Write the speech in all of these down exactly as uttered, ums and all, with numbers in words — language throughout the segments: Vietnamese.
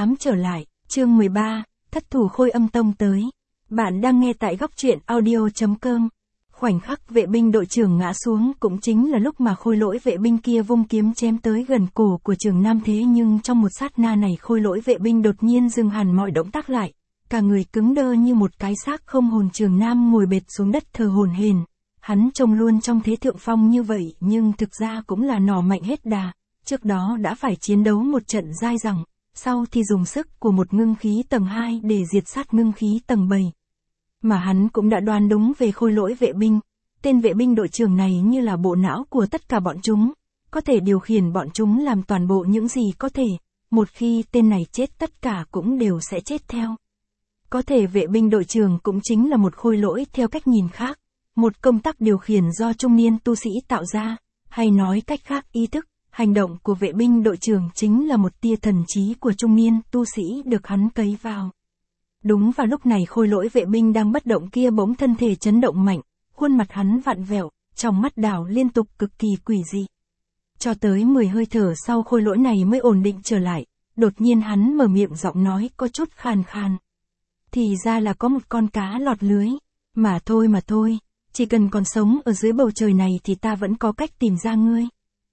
tám trở lại, chương mười ba, thất thủ Khôi Âm Tông tới. Bạn đang nghe tại góc truyện audio.com. Khoảnh khắc vệ binh đội trưởng ngã xuống cũng chính là lúc mà khôi lỗi vệ binh kia vung kiếm chém tới gần cổ của Trường Nam, thế nhưng trong một sát na này khôi lỗi vệ binh đột nhiên dừng hẳn mọi động tác lại. Cả người cứng đơ như một cái xác không hồn. Trường Nam ngồi bệt xuống đất thờ hổn hển. Hắn trông luôn trong thế thượng phong như vậy nhưng thực ra cũng là nỏ mạnh hết đà. Trước đó đã phải chiến đấu một trận dai dẳng, sau thì dùng sức của một ngưng khí tầng hai để diệt sát ngưng khí tầng bảy. Mà hắn cũng đã đoán đúng về khôi lỗi vệ binh. Tên vệ binh đội trưởng này như là bộ não của tất cả bọn chúng, có thể điều khiển bọn chúng làm toàn bộ những gì có thể. Một khi tên này chết tất cả cũng đều sẽ chết theo. Có thể vệ binh đội trưởng cũng chính là một khôi lỗi theo cách nhìn khác. Một công tắc điều khiển do trung niên tu sĩ tạo ra, hay nói cách khác ý thức, hành động của vệ binh đội trưởng chính là một tia thần trí của trung niên tu sĩ được hắn cấy vào. Đúng vào lúc này khôi lỗi vệ binh đang bất động kia bỗng thân thể chấn động mạnh, khuôn mặt hắn vặn vẹo, trong mắt đảo liên tục cực kỳ quỷ dị. Cho tới mười hơi thở sau khôi lỗi này mới ổn định trở lại, đột nhiên hắn mở miệng giọng nói có chút khàn khàn. Thì ra là có một con cá lọt lưới, mà thôi mà thôi, chỉ cần còn sống ở dưới bầu trời này thì ta vẫn có cách tìm ra ngươi.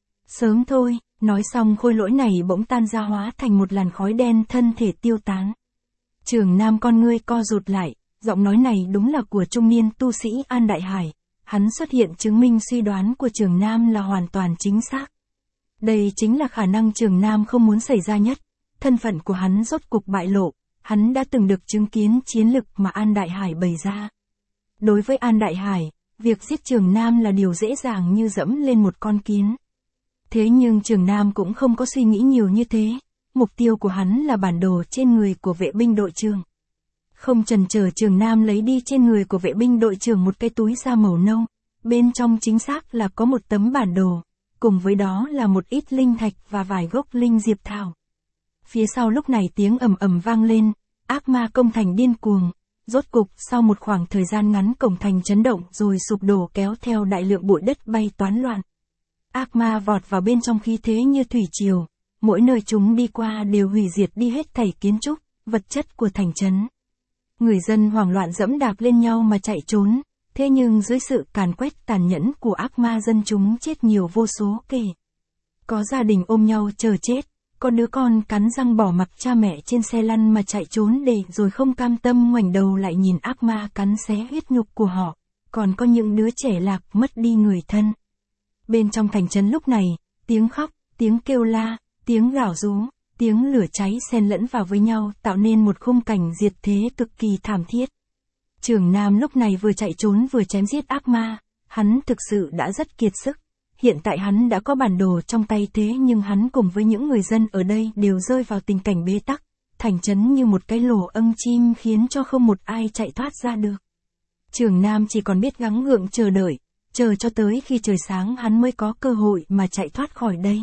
Sớm thôi, nói xong khôi lỗi này bỗng tan ra hóa thành một làn khói đen, thân thể tiêu tán. Trường Nam con ngươi co rụt lại, giọng nói này đúng là của trung niên tu sĩ An Đại Hải. Hắn xuất hiện chứng minh suy đoán của Trường Nam là hoàn toàn chính xác. Đây chính là khả năng Trường Nam không muốn xảy ra nhất. Thân phận của hắn rốt cục bại lộ, hắn đã từng được chứng kiến chiến lực mà An Đại Hải bày ra. Đối với An Đại Hải, việc giết Trường Nam là điều dễ dàng như dẫm lên một con kiến. Thế nhưng Trường Nam cũng không có suy nghĩ nhiều như thế. Mục tiêu của hắn là bản đồ trên người của vệ binh đội trưởng. Không chần chờ Trường Nam lấy đi trên người của vệ binh đội trưởng một cái túi da màu nâu. Bên trong chính xác là có một tấm bản đồ, cùng với đó là một ít linh thạch và vài gốc linh diệp thảo. Phía sau lúc này tiếng ầm ầm vang lên, ác ma công thành điên cuồng. Rốt cục sau một khoảng thời gian ngắn cổng thành chấn động rồi sụp đổ, kéo theo đại lượng bụi đất bay toán loạn. Ác ma vọt vào bên trong khí thế như thủy triều, mỗi nơi chúng đi qua đều hủy diệt đi hết thảy kiến trúc, vật chất của thành trấn. Người dân hoảng loạn dẫm đạp lên nhau mà chạy trốn, thế nhưng dưới sự càn quét tàn nhẫn của ác ma dân chúng chết nhiều vô số kể. Có gia đình ôm nhau chờ chết, có đứa con cắn răng bỏ mặc cha mẹ trên xe lăn mà chạy trốn để rồi không cam tâm ngoảnh đầu lại nhìn ác ma cắn xé huyết nhục của họ, còn có những đứa trẻ lạc mất đi người thân. Bên trong thành trấn lúc này, tiếng khóc, tiếng kêu la, tiếng gào rú, tiếng lửa cháy xen lẫn vào với nhau tạo nên một khung cảnh diệt thế cực kỳ thảm thiết. Trường Nam lúc này vừa chạy trốn vừa chém giết ác ma, hắn thực sự đã rất kiệt sức. Hiện tại hắn đã có bản đồ trong tay, thế nhưng hắn cùng với những người dân ở đây đều rơi vào tình cảnh bế tắc, thành trấn như một cái lỗ âm chim khiến cho không một ai chạy thoát ra được. Trường Nam chỉ còn biết gắng gượng chờ đợi, chờ cho tới khi trời sáng hắn mới có cơ hội mà chạy thoát khỏi đây.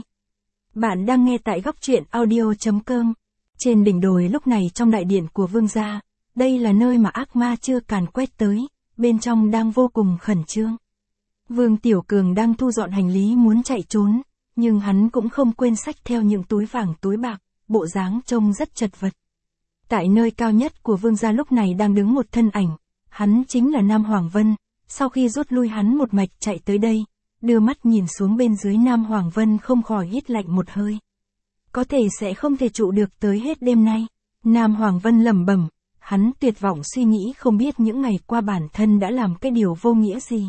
Bạn đang nghe tại góc truyện audio.com. Trên đỉnh đồi lúc này trong đại điện của vương gia, đây là nơi mà ác ma chưa càn quét tới, bên trong đang vô cùng khẩn trương. Vương Tiểu Cường đang thu dọn hành lý muốn chạy trốn, nhưng hắn cũng không quên xách theo những túi vàng túi bạc, bộ dáng trông rất chật vật. Tại nơi cao nhất của vương gia lúc này đang đứng một thân ảnh, hắn chính là Nam Hoàng Vân. Sau khi rút lui hắn một mạch chạy tới đây, đưa mắt nhìn xuống bên dưới, Nam Hoàng Vân không khỏi hít lạnh một hơi. Có thể sẽ không thể trụ được tới hết đêm nay. Nam Hoàng Vân lẩm bẩm, hắn tuyệt vọng suy nghĩ không biết những ngày qua bản thân đã làm cái điều vô nghĩa gì.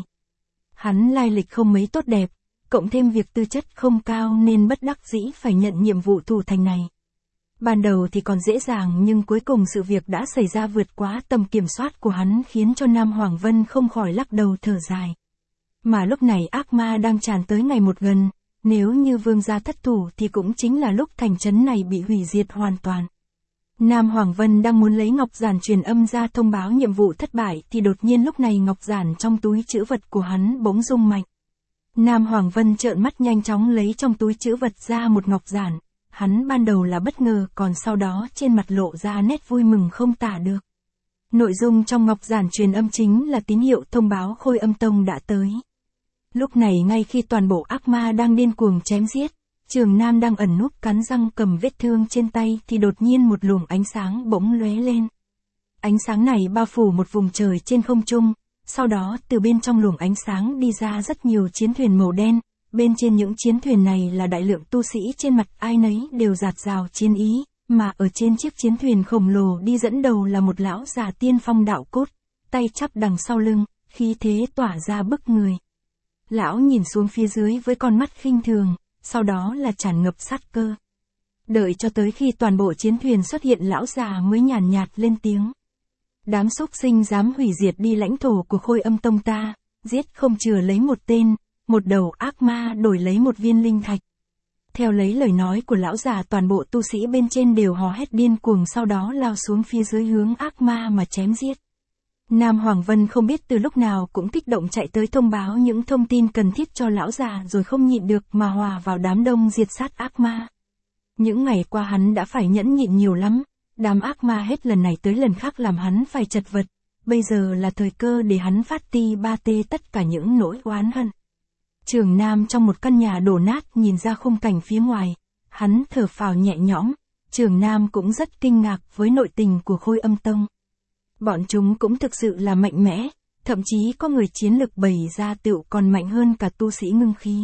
Hắn lai lịch không mấy tốt đẹp, cộng thêm việc tư chất không cao nên bất đắc dĩ phải nhận nhiệm vụ thủ thành này. Ban đầu thì còn dễ dàng nhưng cuối cùng sự việc đã xảy ra vượt quá tầm kiểm soát của hắn khiến cho Nam Hoàng Vân không khỏi lắc đầu thở dài. Mà lúc này ác ma đang tràn tới ngày một gần, nếu như vương gia thất thủ thì cũng chính là lúc thành trấn này bị hủy diệt hoàn toàn. Nam Hoàng Vân đang muốn lấy ngọc giản truyền âm ra thông báo nhiệm vụ thất bại thì đột nhiên lúc này ngọc giản trong túi trữ vật của hắn bỗng rung mạnh. Nam Hoàng Vân trợn mắt nhanh chóng lấy trong túi trữ vật ra một ngọc giản. Hắn ban đầu là bất ngờ, còn sau đó trên mặt lộ ra nét vui mừng không tả được. Nội dung trong ngọc giản truyền âm chính là tín hiệu thông báo Khôi Âm Tông đã tới. Lúc này ngay khi toàn bộ ác ma đang điên cuồng chém giết, Trường Nam đang ẩn núp cắn răng cầm vết thương trên tay thì đột nhiên một luồng ánh sáng bỗng lóe lên. Ánh sáng này bao phủ một vùng trời trên không trung, sau đó từ bên trong luồng ánh sáng đi ra rất nhiều chiến thuyền màu đen, bên trên những chiến thuyền này là đại lượng tu sĩ trên mặt ai nấy đều rạt rào chiến ý, mà ở trên chiếc chiến thuyền khổng lồ đi dẫn đầu là một lão già tiên phong đạo cốt, tay chắp đằng sau lưng, khí thế tỏa ra bức người. Lão nhìn xuống phía dưới với con mắt khinh thường, sau đó là tràn ngập sát cơ. Đợi cho tới khi toàn bộ chiến thuyền xuất hiện lão già mới nhàn nhạt lên tiếng. Đám súc sinh dám hủy diệt đi lãnh thổ của Khôi Âm Tông ta, giết không chừa lấy một tên, một đầu ác ma đổi lấy một viên linh thạch. Theo lấy lời nói của lão già, toàn bộ tu sĩ bên trên đều hò hét điên cuồng, sau đó lao xuống phía dưới hướng ác ma mà chém giết. Nam Hoàng Vân không biết từ lúc nào cũng kích động chạy tới thông báo những thông tin cần thiết cho lão già, rồi không nhịn được mà hòa vào đám đông diệt sát ác ma. Những ngày qua hắn đã phải nhẫn nhịn nhiều lắm, đám ác ma hết lần này tới lần khác làm hắn phải chật vật, bây giờ là thời cơ để hắn phát ti ba tê tất cả những nỗi oán hận. Trường Nam trong một căn nhà đổ nát nhìn ra khung cảnh phía ngoài, hắn thở phào nhẹ nhõm. Trường Nam cũng rất kinh ngạc với nội tình của Khôi Âm Tông. Bọn chúng cũng thực sự là mạnh mẽ, thậm chí có người chiến lực bày ra tựu còn mạnh hơn cả tu sĩ ngưng khí.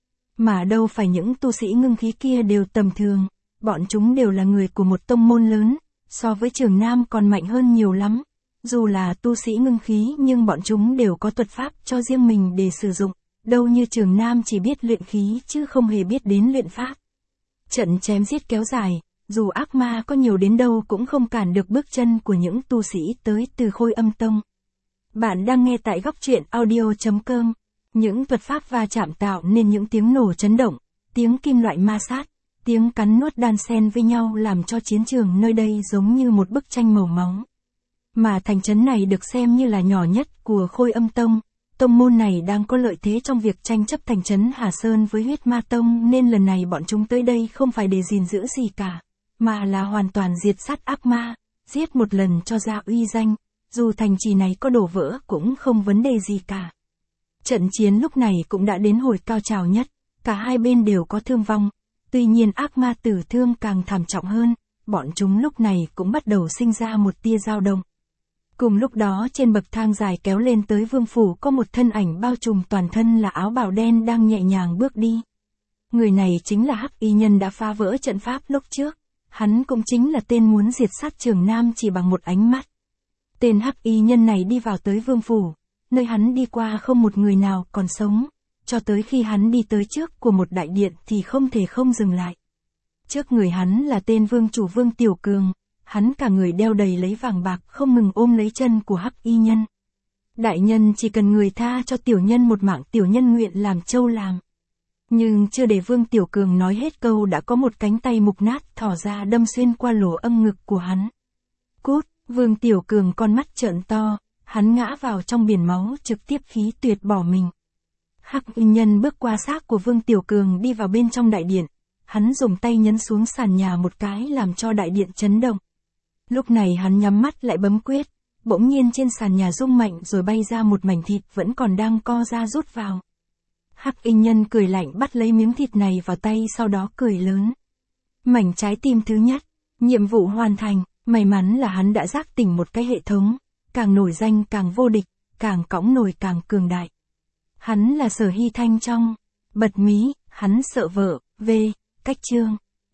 Mà đâu phải những tu sĩ ngưng khí kia đều tầm thường, bọn chúng đều là người của một tông môn lớn, so với Trường Nam còn mạnh hơn nhiều lắm. Dù là tu sĩ ngưng khí nhưng bọn chúng đều có thuật pháp cho riêng mình để sử dụng, đâu như Trường Nam chỉ biết luyện khí chứ không hề biết đến luyện pháp. Trận chém giết kéo dài, dù ác ma có nhiều đến đâu cũng không cản được bước chân của những tu sĩ tới từ Khôi Âm Tông. Bạn đang nghe tại góc truyện audio chấm com. Những thuật pháp va chạm tạo nên những tiếng nổ chấn động, tiếng kim loại ma sát, tiếng cắn nuốt đan xen với nhau làm cho chiến trường nơi đây giống như một bức tranh màu máu. Mà thành trấn này được xem như là nhỏ nhất của Khôi Âm Tông. Tông môn này đang có lợi thế trong việc tranh chấp thành trấn Hà Sơn với Huyết Ma Tông, nên lần này bọn chúng tới đây không phải để gìn giữ gì cả, mà là hoàn toàn diệt sát ác ma, giết một lần cho ra uy danh, dù thành trì này có đổ vỡ cũng không vấn đề gì cả. Trận chiến lúc này cũng đã đến hồi cao trào nhất, cả hai bên đều có thương vong, tuy nhiên ác ma tử thương càng thảm trọng hơn, bọn chúng lúc này cũng bắt đầu sinh ra một tia dao động. Cùng lúc đó trên bậc thang dài kéo lên tới vương phủ có một thân ảnh bao trùm toàn thân là áo bào đen đang nhẹ nhàng bước đi. Người này chính là Hắc Y Nhân đã phá vỡ trận pháp lúc trước, hắn cũng chính là tên muốn diệt sát Trường Nam chỉ bằng một ánh mắt. Tên Hắc Y Nhân này đi vào tới vương phủ, nơi hắn đi qua không một người nào còn sống, cho tới khi hắn đi tới trước của một đại điện thì không thể không dừng lại. Trước người hắn là tên vương chủ Vương Tiểu Cường, hắn cả người đeo đầy lấy vàng bạc không ngừng ôm lấy chân của Hắc Y Nhân. Đại nhân chỉ cần người tha cho tiểu nhân một mạng, tiểu nhân nguyện làm trâu làm. Nhưng chưa để Vương Tiểu Cường nói hết câu đã có một cánh tay mục nát thò ra đâm xuyên qua lỗ âm ngực của hắn. Cút, Vương Tiểu Cường con mắt trợn to, hắn ngã vào trong biển máu trực tiếp khí tuyệt bỏ mình. Hắc Y Nhân bước qua xác của Vương Tiểu Cường đi vào bên trong đại điện, hắn dùng tay nhấn xuống sàn nhà một cái làm cho đại điện chấn động. Lúc này hắn nhắm mắt lại bấm quyết, bỗng nhiên trên sàn nhà rung mạnh rồi bay ra một mảnh thịt vẫn còn đang co ra rút vào. Hắc Y Nhân cười lạnh bắt lấy miếng thịt này vào tay, sau đó cười lớn. Mảnh trái tim thứ nhất, nhiệm vụ hoàn thành, may mắn là hắn đã giác tỉnh một cái hệ thống, càng nổi danh càng vô địch, càng cõng nổi càng cường đại. Hắn là Sở Hy Thanh trong Bật Mí, hắn sợ vợ, V, cách chương.